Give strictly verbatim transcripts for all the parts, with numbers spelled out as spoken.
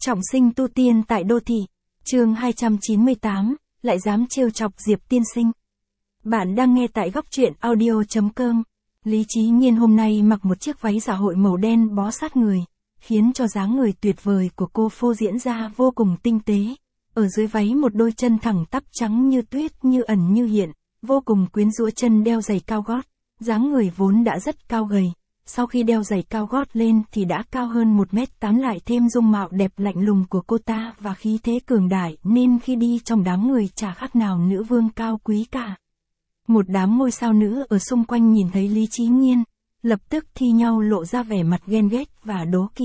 Trọng sinh tu tiên tại đô thị. Chương hai trăm chín mươi tám, lại dám trêu chọc Diệp tiên sinh. Bạn đang nghe tại góc truyện audio chấm com. Lý Chí Nhiên hôm nay mặc một chiếc váy dạ hội màu đen bó sát người, khiến cho dáng người tuyệt vời của cô phô diễn ra vô cùng tinh tế. Ở dưới váy một đôi chân thẳng tắp trắng như tuyết, như ẩn như hiện, vô cùng quyến rũ. Chân đeo giày cao gót, dáng người vốn đã rất cao gầy, sau khi đeo giày cao gót lên thì đã cao hơn một mét tám, lại thêm dung mạo đẹp lạnh lùng của cô ta và khí thế cường đại, nên khi đi trong đám người chả khác nào nữ vương cao quý cả. Một đám ngôi sao nữ ở xung quanh nhìn thấy Lý Chí Nhiên, lập tức thi nhau lộ ra vẻ mặt ghen ghét và đố kỵ.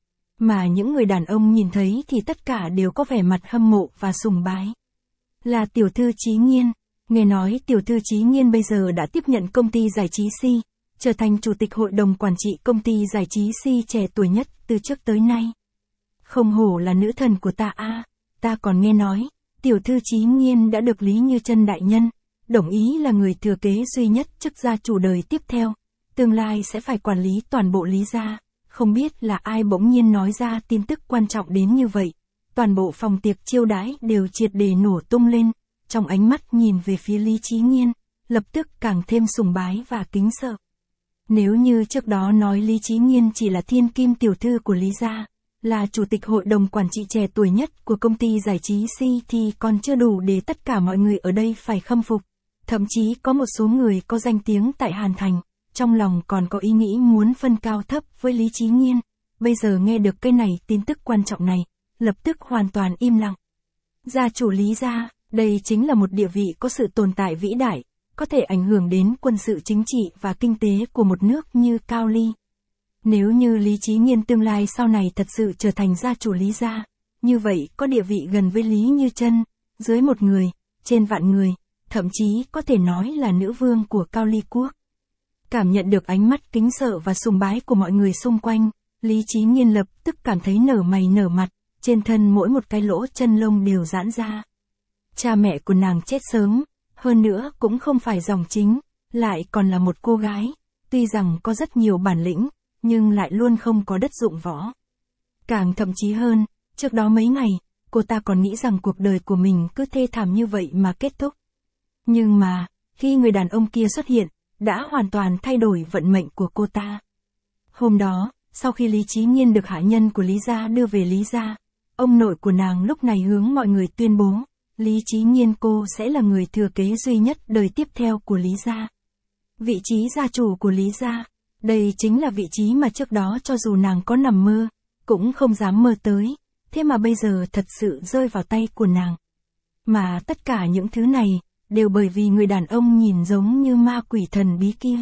Mà những người đàn ông nhìn thấy thì tất cả đều có vẻ mặt hâm mộ và sùng bái. Là tiểu thư Chí Nhiên, nghe nói tiểu thư Chí Nhiên bây giờ đã tiếp nhận công ty giải trí C, trở thành chủ tịch hội đồng quản trị công ty giải trí C trẻ tuổi nhất từ trước tới nay. Không hổ là nữ thần của ta a, à, ta còn nghe nói, tiểu thư Chí Nhiên đã được Lý Như Chân đại nhân đồng ý là người thừa kế duy nhất chức gia chủ đời tiếp theo, tương lai sẽ phải quản lý toàn bộ Lý gia. Không biết là ai bỗng nhiên nói ra tin tức quan trọng đến như vậy. Toàn bộ phòng tiệc chiêu đãi đều triệt để nổ tung lên, trong ánh mắt nhìn về phía Lý Chí Nhiên, lập tức càng thêm sùng bái và kính sợ. Nếu như trước đó nói Lý Chí Nhiên chỉ là thiên kim tiểu thư của Lý gia, là chủ tịch hội đồng quản trị trẻ tuổi nhất của công ty giải trí C thì còn chưa đủ để tất cả mọi người ở đây phải khâm phục. Thậm chí có một số người có danh tiếng tại Hàn Thành, trong lòng còn có ý nghĩ muốn phân cao thấp với Lý Chí Nhiên. Bây giờ nghe được cái này, tin tức quan trọng này, lập tức hoàn toàn im lặng. Gia chủ Lý gia, đây chính là một địa vị có sự tồn tại vĩ đại, có thể ảnh hưởng đến quân sự chính trị và kinh tế của một nước như Cao Ly. Nếu như Lý Chí Nhiên tương lai sau này thật sự trở thành gia chủ Lý gia, như vậy có địa vị gần với Lý Như Chân, dưới một người, trên vạn người, thậm chí có thể nói là nữ vương của Cao Ly quốc. Cảm nhận được ánh mắt kính sợ và sùng bái của mọi người xung quanh, Lý Chí Nhiên lập tức cảm thấy nở mày nở mặt, trên thân mỗi một cái lỗ chân lông đều giãn ra. Cha mẹ của nàng chết sớm, hơn nữa cũng không phải dòng chính, lại còn là một cô gái, tuy rằng có rất nhiều bản lĩnh, nhưng lại luôn không có đất dụng võ. Càng thậm chí hơn, trước đó mấy ngày, cô ta còn nghĩ rằng cuộc đời của mình cứ thê thảm như vậy mà kết thúc. Nhưng mà, khi người đàn ông kia xuất hiện, đã hoàn toàn thay đổi vận mệnh của cô ta. Hôm đó, sau khi Lý Chí Nhiên được hạ nhân của Lý gia đưa về Lý gia, ông nội của nàng lúc này hướng mọi người tuyên bố, Lý Chí Nhiên cô sẽ là người thừa kế duy nhất đời tiếp theo của Lý gia. Vị trí gia chủ của Lý gia, đây chính là vị trí mà trước đó cho dù nàng có nằm mơ, cũng không dám mơ tới, thế mà bây giờ thật sự rơi vào tay của nàng. Mà tất cả những thứ này, đều bởi vì người đàn ông nhìn giống như ma quỷ thần bí kia.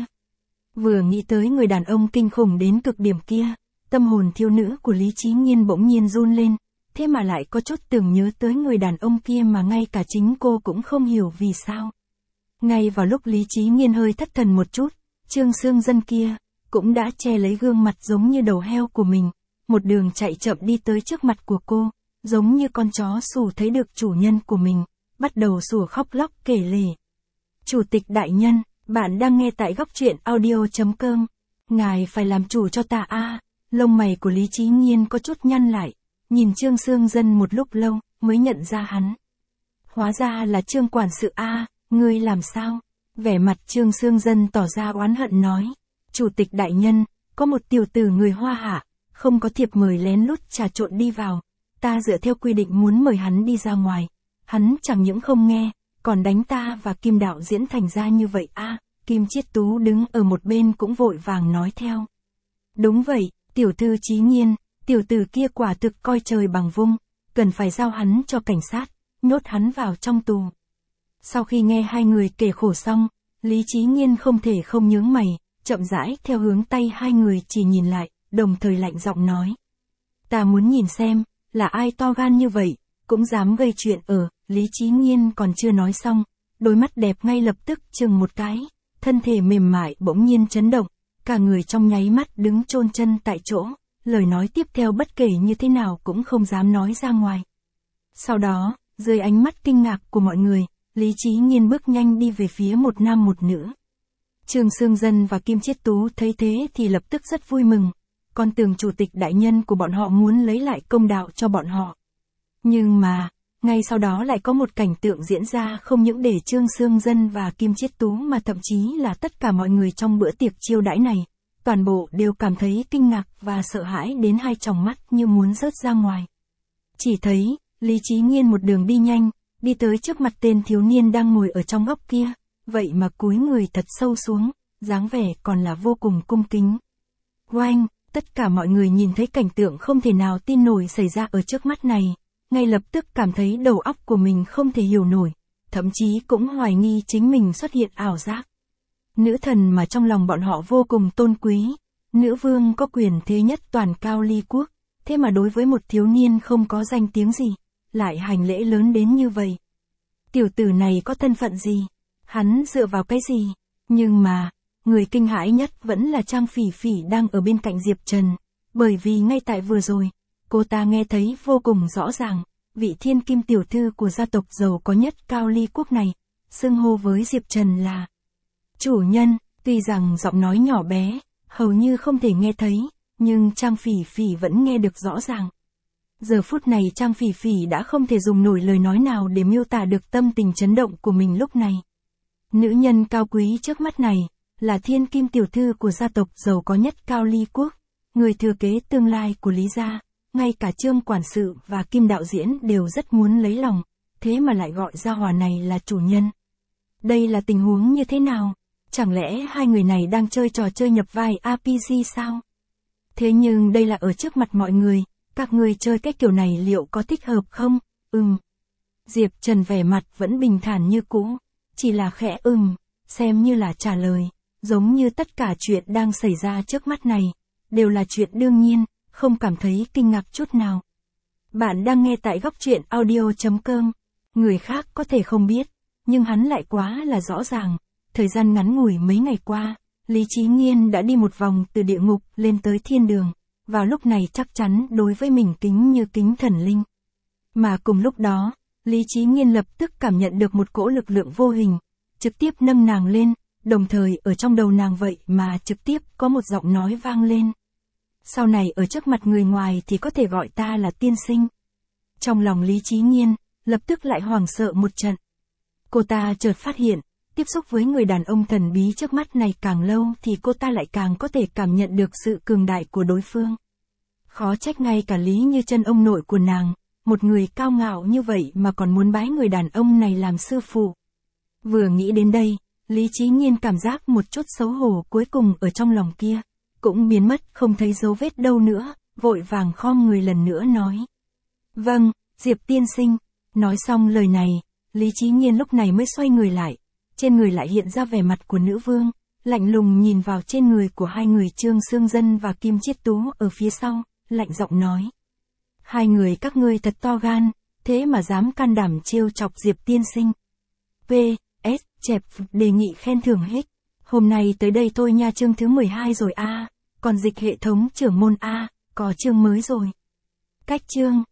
Vừa nghĩ tới người đàn ông kinh khủng đến cực điểm kia, tâm hồn thiếu nữ của Lý Chí Nhiên bỗng nhiên run lên, thế mà lại có chút tưởng nhớ tới người đàn ông kia mà ngay cả chính cô cũng không hiểu vì sao. Ngay vào lúc Lý Chí Nhiên hơi thất thần một chút, Trương Sương Dân kia, cũng đã che lấy gương mặt giống như đầu heo của mình, một đường chạy chậm đi tới trước mặt của cô, giống như con chó sủ thấy được chủ nhân của mình, bắt đầu sủa khóc lóc kể lể. Chủ tịch đại nhân, bạn đang nghe tại góc truyện audio chấm com. Ngài phải làm chủ cho ta a. À. Lông mày của Lý Chí Nhiên có chút nhăn lại, nhìn Trương Sương Dân một lúc lâu, mới nhận ra hắn. Hóa ra là Trương quản sự a, à, ngươi làm sao? Vẻ mặt Trương Sương Dân tỏ ra oán hận nói. Chủ tịch đại nhân, có một tiểu tử người Hoa Hạ, không có thiệp mời lén lút trà trộn đi vào. Ta dựa theo quy định muốn mời hắn đi ra ngoài. Hắn chẳng những không nghe, còn đánh ta và Kim đạo diễn thành ra như vậy a. À, Kim Chiết Tú đứng ở một bên cũng vội vàng nói theo. Đúng vậy, tiểu thư Chí Nhiên, tiểu tử kia quả thực coi trời bằng vung, cần phải giao hắn cho cảnh sát, nhốt hắn vào trong tù. Sau khi nghe hai người kể khổ xong, Lý Chí Nhiên không thể không nhướng mày, chậm rãi theo hướng tay hai người chỉ nhìn lại, đồng thời lạnh giọng nói. Ta muốn nhìn xem, là ai to gan như vậy, cũng dám gây chuyện ở. Lý Chí Nhiên còn chưa nói xong, đôi mắt đẹp ngay lập tức chừng một cái, thân thể mềm mại bỗng nhiên chấn động, cả người trong nháy mắt đứng chôn chân tại chỗ, lời nói tiếp theo bất kể như thế nào cũng không dám nói ra ngoài. Sau đó, dưới ánh mắt kinh ngạc của mọi người, Lý Chí Nhiên bước nhanh đi về phía một nam một nữ. Trương Sương Dân và Kim Chiết Tú thấy thế thì lập tức rất vui mừng, con tưởng chủ tịch đại nhân của bọn họ muốn lấy lại công đạo cho bọn họ. Nhưng mà, ngay sau đó lại có một cảnh tượng diễn ra không những để Trương Sương Dân và Kim Chiết Tú mà thậm chí là tất cả mọi người trong bữa tiệc chiêu đãi này, toàn bộ đều cảm thấy kinh ngạc và sợ hãi đến hai tròng mắt như muốn rớt ra ngoài. Chỉ thấy, Lý Chí Nghiên một đường đi nhanh, đi tới trước mặt tên thiếu niên đang ngồi ở trong góc kia, vậy mà cúi người thật sâu xuống, dáng vẻ còn là vô cùng cung kính. Oanh, tất cả mọi người nhìn thấy cảnh tượng không thể nào tin nổi xảy ra ở trước mắt này, ngay lập tức cảm thấy đầu óc của mình không thể hiểu nổi, thậm chí cũng hoài nghi chính mình xuất hiện ảo giác. Nữ thần mà trong lòng bọn họ vô cùng tôn quý, nữ vương có quyền thế nhất toàn Cao Ly quốc, thế mà đối với một thiếu niên không có danh tiếng gì, lại hành lễ lớn đến như vậy. Tiểu tử này có thân phận gì? Hắn dựa vào cái gì? Nhưng mà, người kinh hãi nhất vẫn là Trang Phỉ Phỉ đang ở bên cạnh Diệp Trần, bởi vì ngay tại vừa rồi, cô ta nghe thấy vô cùng rõ ràng, vị thiên kim tiểu thư của gia tộc giàu có nhất Cao Ly quốc này, xưng hô với Diệp Trần là chủ nhân. Tuy rằng giọng nói nhỏ bé, hầu như không thể nghe thấy, nhưng Trang Phỉ Phỉ vẫn nghe được rõ ràng. Giờ phút này Trang Phỉ Phỉ đã không thể dùng nổi lời nói nào để miêu tả được tâm tình chấn động của mình lúc này. Nữ nhân cao quý trước mắt này, là thiên kim tiểu thư của gia tộc giàu có nhất Cao Ly quốc, người thừa kế tương lai của Lý gia, ngay cả Trương quản sự và Kim đạo diễn đều rất muốn lấy lòng, thế mà lại gọi gia hỏa này là chủ nhân. Đây là tình huống như thế nào? Chẳng lẽ hai người này đang chơi trò chơi nhập vai rờ pê giê sao? Thế nhưng đây là ở trước mặt mọi người, các người chơi cái kiểu này liệu có thích hợp không? Ừm. Diệp Trần vẻ mặt vẫn bình thản như cũ, chỉ là khẽ ừm, xem như là trả lời, giống như tất cả chuyện đang xảy ra trước mắt này, đều là chuyện đương nhiên, không cảm thấy kinh ngạc chút nào. Bạn đang nghe tại góc truyện audio chấm com, người khác có thể không biết, nhưng hắn lại quá là rõ ràng. Thời gian ngắn ngủi mấy ngày qua, Lý Chí Nghiên đã đi một vòng từ địa ngục lên tới thiên đường, vào lúc này chắc chắn đối với mình kính như kính thần linh. Mà cùng lúc đó, Lý Chí Nghiên lập tức cảm nhận được một cỗ lực lượng vô hình, trực tiếp nâng nàng lên, đồng thời ở trong đầu nàng vậy mà trực tiếp có một giọng nói vang lên. Sau này ở trước mặt người ngoài thì có thể gọi ta là tiên sinh. Trong lòng Lý Chí Nghiên, lập tức lại hoảng sợ một trận. Cô ta chợt phát hiện, tiếp xúc với người đàn ông thần bí trước mắt này càng lâu thì cô ta lại càng có thể cảm nhận được sự cường đại của đối phương. Khó trách ngay cả Lý Như Chân ông nội của nàng, một người cao ngạo như vậy mà còn muốn bái người đàn ông này làm sư phụ. Vừa nghĩ đến đây, Lý Chí Nghiên cảm giác một chút xấu hổ cuối cùng ở trong lòng kia, cũng biến mất không thấy dấu vết đâu nữa, vội vàng khom người lần nữa nói. Vâng, Diệp tiên sinh. Nói xong lời này, Lý Chí Nghiên lúc này mới xoay người lại, trên người lại hiện ra vẻ mặt của nữ vương, lạnh lùng nhìn vào trên người của hai người Trương Sương Dân và Kim Chiết Tú ở phía sau, lạnh giọng nói. Hai người các ngươi thật to gan, thế mà dám can đảm trêu chọc Diệp tiên sinh. pê ét, chẹp, đề nghị khen thưởng hết. Hôm nay tới đây thôi nha, chương thứ mười hai rồi a, còn dịch hệ thống trưởng môn a, có chương mới rồi. Cách chương